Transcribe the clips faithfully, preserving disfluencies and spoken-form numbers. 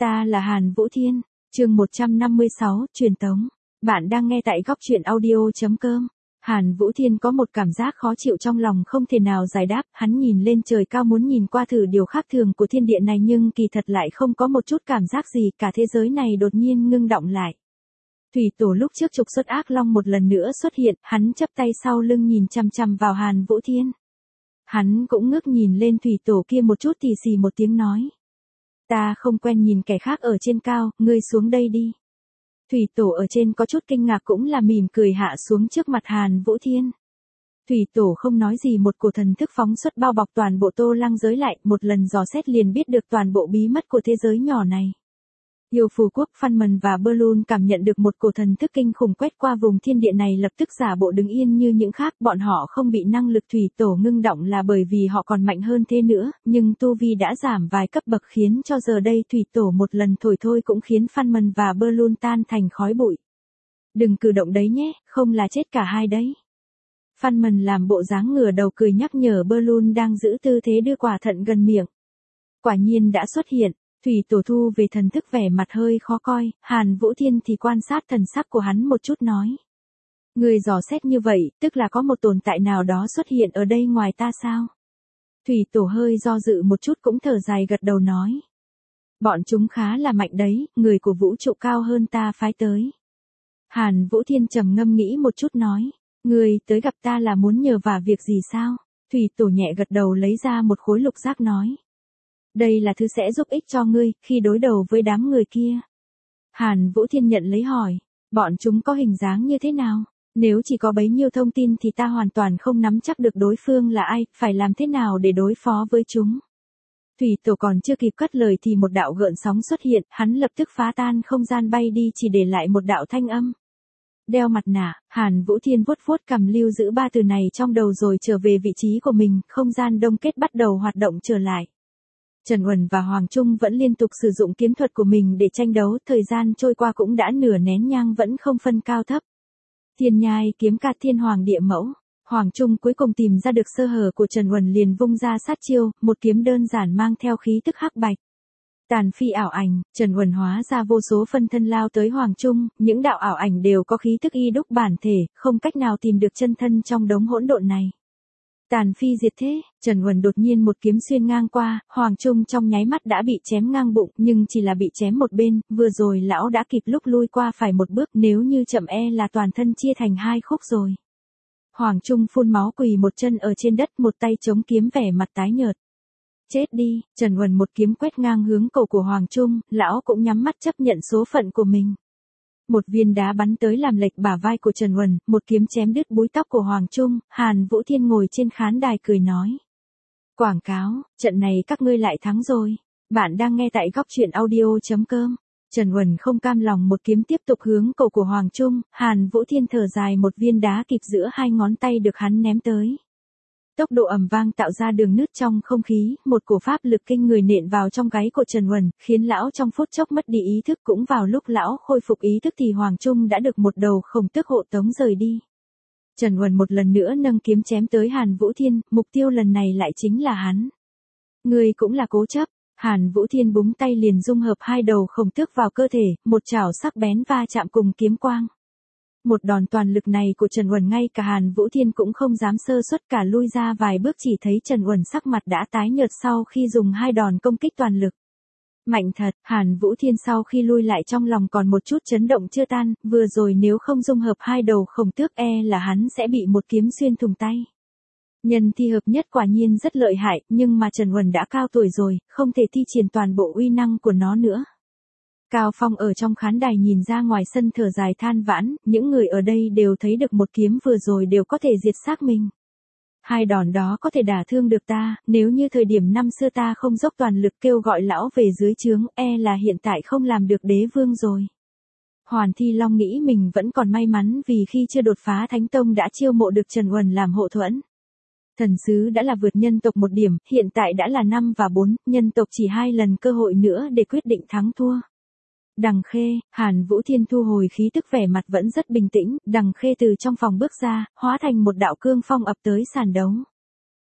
Ta là Hàn Vũ Thiên, chương một trăm năm mươi sáu, truyền tống. Bạn đang nghe tại góc truyện audio.com. Hàn Vũ Thiên có một cảm giác khó chịu trong lòng không thể nào giải đáp, hắn nhìn lên trời cao muốn nhìn qua thử điều khác thường của thiên địa này nhưng kỳ thật lại không có một chút cảm giác gì, cả thế giới này đột nhiên ngưng động lại. Thủy Tổ lúc trước trục xuất ác long một lần nữa xuất hiện, hắn chắp tay sau lưng nhìn chằm chằm vào Hàn Vũ Thiên. Hắn cũng ngước nhìn lên Thủy Tổ kia một chút thì xì một tiếng nói. Ta không quen nhìn kẻ khác ở trên cao, ngươi xuống đây đi. Thủy Tổ ở trên có chút kinh ngạc cũng là mỉm cười hạ xuống trước mặt Hàn Vũ Thiên. Thủy Tổ không nói gì, một cổ thần thức phóng xuất bao bọc toàn bộ Tô Lăng giới lại, một lần dò xét liền biết được toàn bộ bí mật của thế giới nhỏ này. Yêu Phù Quốc, Phan Mần và Berlun cảm nhận được một cổ thần thức kinh khủng quét qua vùng thiên địa này, lập tức giả bộ đứng yên như những khác, bọn họ không bị năng lực Thủy Tổ ngưng động là bởi vì họ còn mạnh hơn thế nữa, nhưng tu vi đã giảm vài cấp bậc khiến cho giờ đây Thủy Tổ một lần thổi thôi cũng khiến Phan Mần và Berlun tan thành khói bụi. Đừng cử động đấy nhé, không là chết cả hai đấy. Phan Mần làm bộ dáng ngửa đầu cười nhắc nhở Berlun đang giữ tư thế đưa quả thận gần miệng. Quả nhiên đã xuất hiện. Thủy Tổ thu về thần thức vẻ mặt hơi khó coi, Hàn Vũ Thiên thì quan sát thần sắc của hắn một chút nói. Người dò xét như vậy, tức là có một tồn tại nào đó xuất hiện ở đây ngoài ta sao? Thủy Tổ hơi do dự một chút cũng thở dài gật đầu nói. Bọn chúng khá là mạnh đấy, người của vũ trụ cao hơn ta phái tới. Hàn Vũ Thiên trầm ngâm nghĩ một chút nói. Người tới gặp ta là muốn nhờ vả việc gì sao? Thủy Tổ nhẹ gật đầu lấy ra một khối lục giác nói. Đây là thứ sẽ giúp ích cho ngươi, khi đối đầu với đám người kia. Hàn Vũ Thiên nhận lấy hỏi, bọn chúng có hình dáng như thế nào? Nếu chỉ có bấy nhiêu thông tin thì ta hoàn toàn không nắm chắc được đối phương là ai, phải làm thế nào để đối phó với chúng. Thủy Tổ còn chưa kịp cất lời thì một đạo gợn sóng xuất hiện, hắn lập tức phá tan không gian bay đi chỉ để lại một đạo thanh âm. Đeo mặt nạ, Hàn Vũ Thiên vuốt vuốt cằm lưu giữ ba từ này trong đầu rồi trở về vị trí của mình, không gian đông kết bắt đầu hoạt động trở lại. Trần Uẩn và Hoàng Trung vẫn liên tục sử dụng kiếm thuật của mình để tranh đấu, thời gian trôi qua cũng đã nửa nén nhang vẫn không phân cao thấp. Thiên nhai kiếm ca thiên hoàng địa mẫu, Hoàng Trung cuối cùng tìm ra được sơ hở của Trần Uẩn liền vung ra sát chiêu, một kiếm đơn giản mang theo khí tức hắc bạch. Tàn phi ảo ảnh, Trần Uẩn hóa ra vô số phân thân lao tới Hoàng Trung, những đạo ảo ảnh đều có khí tức y đúc bản thể, không cách nào tìm được chân thân trong đống hỗn độn này. Tàn phi diệt thế, Trần Uẩn đột nhiên một kiếm xuyên ngang qua, Hoàng Trung trong nháy mắt đã bị chém ngang bụng, nhưng chỉ là bị chém một bên, vừa rồi lão đã kịp lúc lui qua phải một bước, nếu như chậm e là toàn thân chia thành hai khúc rồi. Hoàng Trung phun máu quỳ một chân ở trên đất, một tay chống kiếm vẻ mặt tái nhợt. Chết đi, Trần Uẩn một kiếm quét ngang hướng cổ của Hoàng Trung, lão cũng nhắm mắt chấp nhận số phận của mình. Một viên đá bắn tới làm lệch bả vai của Trần Uẩn, một kiếm chém đứt búi tóc của Hoàng Trung, Hàn Vũ Thiên ngồi trên khán đài cười nói. Quảng cáo, trận này các ngươi lại thắng rồi. Bạn đang nghe tại góc truyện audio.com. Trần Uẩn không cam lòng một kiếm tiếp tục hướng cổ của Hoàng Trung, Hàn Vũ Thiên thở dài một viên đá kịp giữa hai ngón tay được hắn ném tới. Tốc độ ầm vang tạo ra đường nứt trong không khí, một cổ pháp lực kinh người nện vào trong gáy của Trần Uẩn, khiến lão trong phút chốc mất đi ý thức, cũng vào lúc lão khôi phục ý thức thì Hoàng Trung đã được một đầu khổng tước hộ tống rời đi. Trần Uẩn một lần nữa nâng kiếm chém tới Hàn Vũ Thiên, mục tiêu lần này lại chính là hắn. Người cũng là cố chấp, Hàn Vũ Thiên búng tay liền dung hợp hai đầu khổng tước vào cơ thể, một chảo sắc bén va chạm cùng kiếm quang. Một đòn toàn lực này của Trần Uẩn ngay cả Hàn Vũ Thiên cũng không dám sơ suất, cả lui ra vài bước chỉ thấy Trần Uẩn sắc mặt đã tái nhợt sau khi dùng hai đòn công kích toàn lực. Mạnh thật, Hàn Vũ Thiên sau khi lui lại trong lòng còn một chút chấn động chưa tan, vừa rồi nếu không dung hợp hai đầu khổng tước e là hắn sẽ bị một kiếm xuyên thủng tay. Nhân thi hợp nhất quả nhiên rất lợi hại, nhưng mà Trần Uẩn đã cao tuổi rồi, không thể thi triển toàn bộ uy năng của nó nữa. Cao Phong ở trong khán đài nhìn ra ngoài sân thở dài than vãn, những người ở đây đều thấy được một kiếm vừa rồi đều có thể diệt xác mình. Hai đòn đó có thể đả thương được ta, nếu như thời điểm năm xưa ta không dốc toàn lực kêu gọi lão về dưới trướng, e là hiện tại không làm được đế vương rồi. Hoàn Thi Long nghĩ mình vẫn còn may mắn vì khi chưa đột phá Thánh Tông đã chiêu mộ được Trần Uẩn làm hộ thuẫn. Thần sứ đã là vượt nhân tộc một điểm, hiện tại đã là năm và bốn, nhân tộc chỉ hai lần cơ hội nữa để quyết định thắng thua. Đằng Khê, Hàn Vũ Thiên thu hồi khí tức vẻ mặt vẫn rất bình tĩnh, Đằng Khê từ trong phòng bước ra, hóa thành một đạo cương phong ập tới sàn đấu.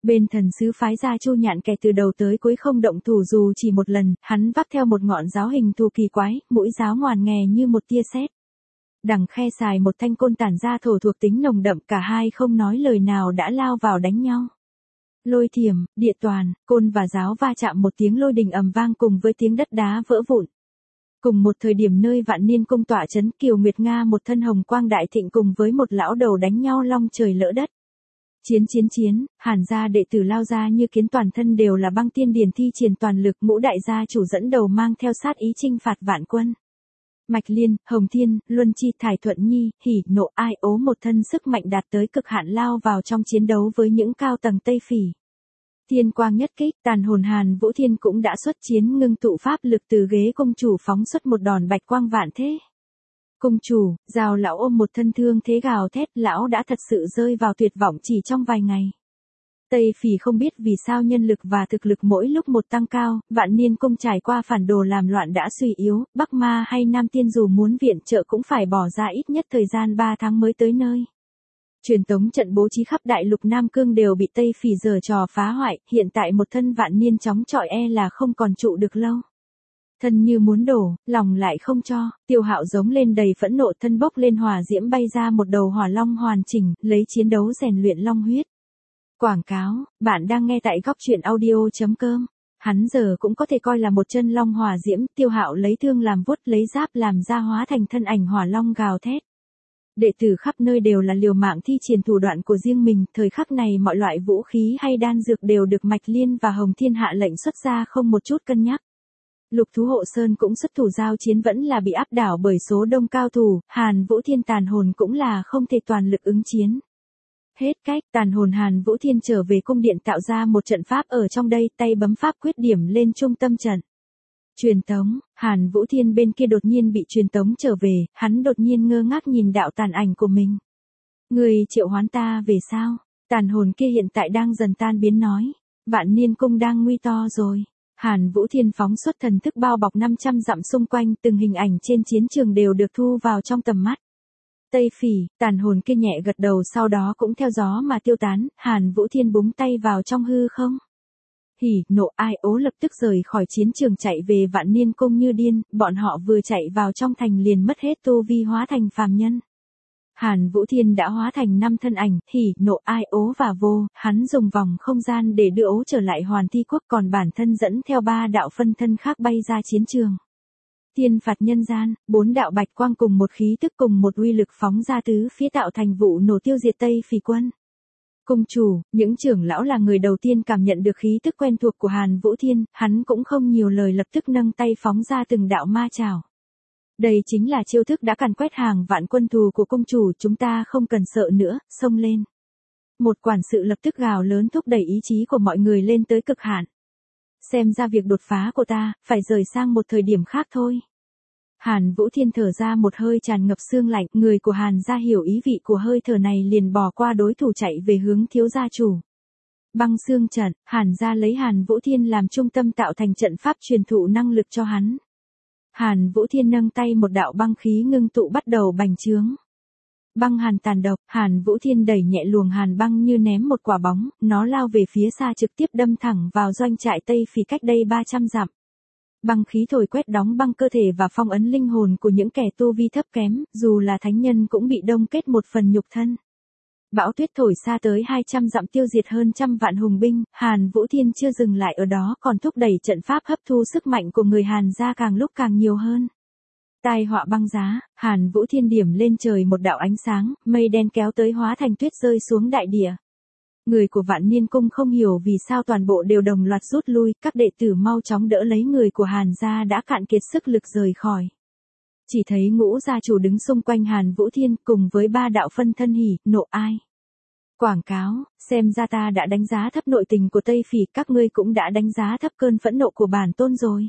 Bên thần sứ phái gia Chu Nhạn kẻ từ đầu tới cuối không động thủ dù chỉ một lần, hắn vác theo một ngọn giáo hình thù kỳ quái, mũi giáo ngoằn nghè như một tia sét. Đằng khe xài một thanh côn tản ra thổ thuộc tính nồng đậm, cả hai không nói lời nào đã lao vào đánh nhau. Lôi thiểm, địa toàn, côn và giáo va chạm một tiếng lôi đình ầm vang cùng với tiếng đất đá vỡ vụn. Cùng một thời điểm nơi Vạn Niên cung tọa trấn, Kiều Nguyệt Nga một thân hồng quang đại thịnh cùng với một lão đầu đánh nhau long trời lỡ đất. Chiến chiến chiến, Hàn gia đệ tử lao ra như kiến, toàn thân đều là băng tiên điển thi triển toàn lực, ngũ đại gia chủ dẫn đầu mang theo sát ý chinh phạt vạn quân. Mạch Liên, Hồng Thiên, Luân Chi, Thải Thuận Nhi, hỉ, nộ, ai ố một thân sức mạnh đạt tới cực hạn lao vào trong chiến đấu với những cao tầng Tây Phỉ. Thiên quang nhất kích, tàn hồn Hàn Vũ Thiên cũng đã xuất chiến, ngưng tụ pháp lực từ ghế cung chủ phóng xuất một đòn bạch quang vạn thế. Cung chủ, Giào lão ôm một thân thương thế gào thét, lão đã thật sự rơi vào tuyệt vọng chỉ trong vài ngày. Tây Phỉ không biết vì sao nhân lực và thực lực mỗi lúc một tăng cao, Vạn Niên cung trải qua phản đồ làm loạn đã suy yếu, Bắc Ma hay Nam Tiên dù muốn viện trợ cũng phải bỏ ra ít nhất thời gian ba tháng mới tới nơi. Truyền tống trận bố trí khắp đại lục Nam Cương đều bị Tây Phỉ giở trò phá hoại, hiện tại một thân Vạn Niên chống chọi e là không còn trụ được lâu. Thân như muốn đổ, lòng lại không cho, Tiêu Hạo giống lên đầy phẫn nộ, thân bốc lên hỏa diễm bay ra một đầu hỏa long hoàn chỉnh, lấy chiến đấu rèn luyện long huyết. Quảng cáo, bạn đang nghe tại góc truyện audio chấm com. Hắn giờ cũng có thể coi là một chân long hỏa diễm, Tiêu Hạo lấy thương làm vuốt, lấy giáp làm da hóa thành thân ảnh hỏa long gào thét. Đệ tử khắp nơi đều là liều mạng thi triển thủ đoạn của riêng mình, thời khắc này mọi loại vũ khí hay đan dược đều được Mạch Liên và Hồng Thiên hạ lệnh xuất ra không một chút cân nhắc. Lục Thú Hộ Sơn cũng xuất thủ giao chiến, vẫn là bị áp đảo bởi số đông cao thủ, Hàn Vũ Thiên tàn hồn cũng là không thể toàn lực ứng chiến. Hết cách, tàn hồn Hàn Vũ Thiên trở về cung điện tạo ra một trận pháp ở trong đây, tay bấm pháp quyết điểm lên trung tâm trận. Truyền tống, Hàn Vũ Thiên bên kia đột nhiên bị truyền tống trở về, hắn đột nhiên ngơ ngác nhìn đạo tàn ảnh của mình. Người triệu hoán ta về sao? Tàn hồn kia hiện tại đang dần tan biến nói. Vạn Niên cung đang nguy to rồi. Hàn Vũ Thiên phóng xuất thần thức bao bọc năm trăm dặm xung quanh, từng hình ảnh trên chiến trường đều được thu vào trong tầm mắt. Tây Phỉ, tàn hồn kia nhẹ gật đầu, sau đó cũng theo gió mà tiêu tán. Hàn Vũ Thiên búng tay vào trong hư không. Hỉ, nộ, ai ố lập tức rời khỏi chiến trường chạy về Vạn Niên cung như điên, bọn họ vừa chạy vào trong thành liền mất hết tu vi, hóa thành phàm nhân. Hàn Vũ Thiên đã hóa thành năm thân ảnh, hỉ, nộ, ai ố và vô, hắn dùng vòng không gian để đưa ố trở lại Hoàn Thi quốc, còn bản thân dẫn theo ba đạo phân thân khác bay ra chiến trường. Tiên phạt nhân gian, bốn đạo bạch quang cùng một khí tức cùng một uy lực phóng ra tứ phía tạo thành vụ nổ tiêu diệt Tây Phỉ quân. Cung chủ, những trưởng lão là người đầu tiên cảm nhận được khí tức quen thuộc của Hàn Vũ Thiên, hắn cũng không nhiều lời lập tức nâng tay phóng ra từng đạo ma chảo. Đây chính là chiêu thức đã càn quét hàng vạn quân thù của cung chủ, chúng ta không cần sợ nữa, xông lên. Một quản sự lập tức gào lớn thúc đẩy ý chí của mọi người lên tới cực hạn. Xem ra việc đột phá của ta, phải rời sang một thời điểm khác thôi. Hàn Vũ Thiên thở ra một hơi tràn ngập xương lạnh, người của Hàn gia hiểu ý vị của hơi thở này liền bỏ qua đối thủ chạy về hướng thiếu gia chủ. Băng xương trận, Hàn gia lấy Hàn Vũ Thiên làm trung tâm tạo thành trận pháp truyền thụ năng lực cho hắn. Hàn Vũ Thiên nâng tay, một đạo băng khí ngưng tụ bắt đầu bành trướng. Băng hàn tàn độc, Hàn Vũ Thiên đẩy nhẹ luồng hàn băng như ném một quả bóng, nó lao về phía xa trực tiếp đâm thẳng vào doanh trại Tây Phỉ cách đây ba trăm dặm. Băng khí thổi quét đóng băng cơ thể và phong ấn linh hồn của những kẻ tu vi thấp kém, dù là thánh nhân cũng bị đông kết một phần nhục thân. Bão tuyết thổi xa tới hai trăm dặm tiêu diệt hơn trăm vạn hùng binh, Hàn Vũ Thiên chưa dừng lại ở đó còn thúc đẩy trận pháp hấp thu sức mạnh của người Hàn gia càng lúc càng nhiều hơn. Tai họa băng giá, Hàn Vũ Thiên điểm lên trời một đạo ánh sáng, mây đen kéo tới hóa thành tuyết rơi xuống đại địa. Người của Vạn Niên cung không hiểu vì sao toàn bộ đều đồng loạt rút lui, các đệ tử mau chóng đỡ lấy người của Hàn gia đã cạn kiệt sức lực rời khỏi. Chỉ thấy ngũ gia chủ đứng xung quanh Hàn Vũ Thiên cùng với ba đạo phân thân hỉ, nộ, ai. Quảng cáo, xem ra ta đã đánh giá thấp nội tình của Tây Phỉ, các ngươi cũng đã đánh giá thấp cơn phẫn nộ của bản tôn rồi.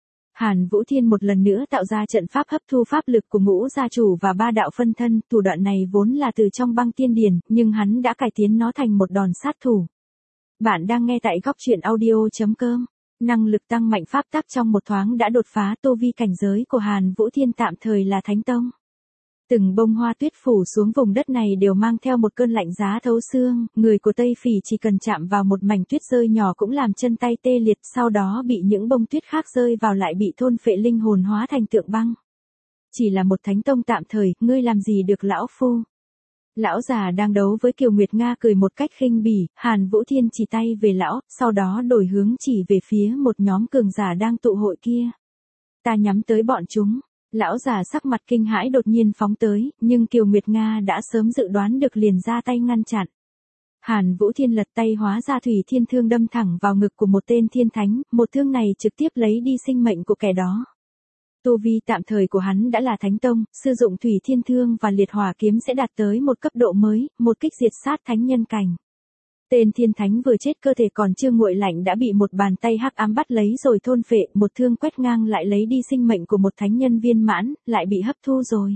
Hàn Vũ Thiên một lần nữa tạo ra trận pháp hấp thu pháp lực của ngũ gia chủ và ba đạo phân thân, thủ đoạn này vốn là từ trong băng tiên điển, nhưng hắn đã cải tiến nó thành một đòn sát thủ. Bạn đang nghe tại góc truyện audio chấm com. Năng lực tăng mạnh pháp tắc trong một thoáng đã đột phá tu vi cảnh giới của Hàn Vũ Thiên, tạm thời là Thánh Tông. Từng bông hoa tuyết phủ xuống vùng đất này đều mang theo một cơn lạnh giá thấu xương, người của Tây Phỉ chỉ cần chạm vào một mảnh tuyết rơi nhỏ cũng làm chân tay tê liệt, sau đó bị những bông tuyết khác rơi vào lại bị thôn phệ linh hồn hóa thành tượng băng. Chỉ là một thánh tông tạm thời, ngươi làm gì được lão phu? Lão già đang đấu với Kiều Nguyệt Nga cười một cách khinh bỉ, Hàn Vũ Thiên chỉ tay về lão, sau đó đổi hướng chỉ về phía một nhóm cường giả đang tụ hội kia. Ta nhắm tới bọn chúng. Lão già sắc mặt kinh hãi đột nhiên phóng tới, nhưng Kiều Nguyệt Nga đã sớm dự đoán được liền ra tay ngăn chặn. Hàn Vũ Thiên lật tay hóa ra thủy thiên thương đâm thẳng vào ngực của một tên thiên thánh, một thương này trực tiếp lấy đi sinh mệnh của kẻ đó. Tu vi tạm thời của hắn đã là thánh tông, sử dụng thủy thiên thương và liệt hỏa kiếm sẽ đạt tới một cấp độ mới, một kích diệt sát thánh nhân cảnh. Tên thiên thánh vừa chết cơ thể còn chưa nguội lạnh đã bị một bàn tay hắc ám bắt lấy rồi thôn phệ, một thương quét ngang lại lấy đi sinh mệnh của một thánh nhân viên mãn, lại bị hấp thu rồi.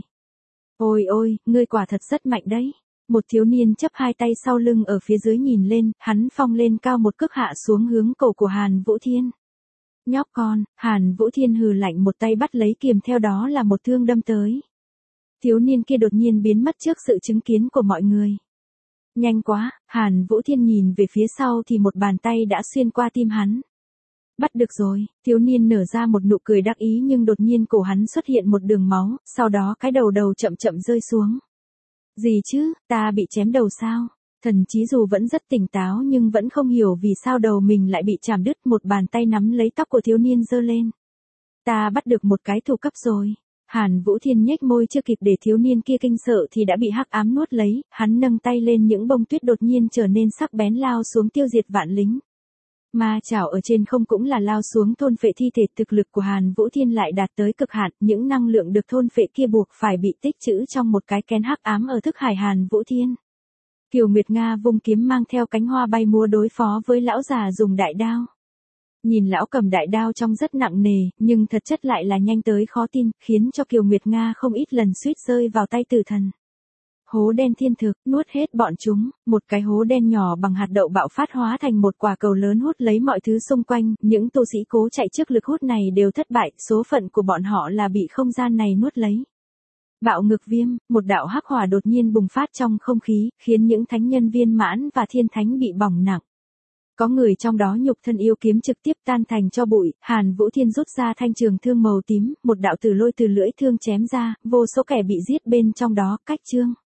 Ôi ôi, ngươi quả thật rất mạnh đấy. Một thiếu niên chấp hai tay sau lưng ở phía dưới nhìn lên, hắn phong lên cao một cước hạ xuống hướng cổ của Hàn Vũ Thiên. Nhóc con, Hàn Vũ Thiên hừ lạnh một tay bắt lấy kiềm theo đó là một thương đâm tới. Thiếu niên kia đột nhiên biến mất trước sự chứng kiến của mọi người. Nhanh quá, Hàn Vũ Thiên nhìn về phía sau thì một bàn tay đã xuyên qua tim hắn. Bắt được rồi, thiếu niên nở ra một nụ cười đắc ý nhưng đột nhiên cổ hắn xuất hiện một đường máu, sau đó cái đầu đầu chậm chậm rơi xuống. Gì chứ, ta bị chém đầu sao? Thần Chí dù vẫn rất tỉnh táo nhưng vẫn không hiểu vì sao đầu mình lại bị chảm đứt, một bàn tay nắm lấy tóc của thiếu niên giơ lên. Ta bắt được một cái thủ cấp rồi. Hàn Vũ Thiên nhếch môi chưa kịp để thiếu niên kia kinh sợ thì đã bị hắc ám nuốt lấy, hắn nâng tay lên những bông tuyết đột nhiên trở nên sắc bén lao xuống tiêu diệt vạn lính. Ma chảo ở trên không cũng là lao xuống thôn phệ thi thể, thực lực của Hàn Vũ Thiên lại đạt tới cực hạn, những năng lượng được thôn phệ kia buộc phải bị tích trữ trong một cái kén hắc ám ở thức hải Hàn Vũ Thiên. Kiều Nguyệt Nga vung kiếm mang theo cánh hoa bay múa đối phó với lão già dùng đại đao. Nhìn lão cầm đại đao trông rất nặng nề, nhưng thật chất lại là nhanh tới khó tin, khiến cho Kiều Nguyệt Nga không ít lần suýt rơi vào tay tử thần. Hố đen thiên thực, nuốt hết bọn chúng, một cái hố đen nhỏ bằng hạt đậu bạo phát hóa thành một quả cầu lớn hút lấy mọi thứ xung quanh, những tu sĩ cố chạy trước lực hút này đều thất bại, số phận của bọn họ là bị không gian này nuốt lấy. Bạo ngực viêm, một đạo hắc hỏa đột nhiên bùng phát trong không khí, khiến những thánh nhân viên mãn và thiên thánh bị bỏng nặng. Có người trong đó nhục thân yêu kiếm trực tiếp tan thành cho bụi, Hàn Vũ Thiên rút ra thanh trường thương màu tím, một đạo tử lôi từ lưỡi thương chém ra, vô số kẻ bị giết bên trong đó, cách chương.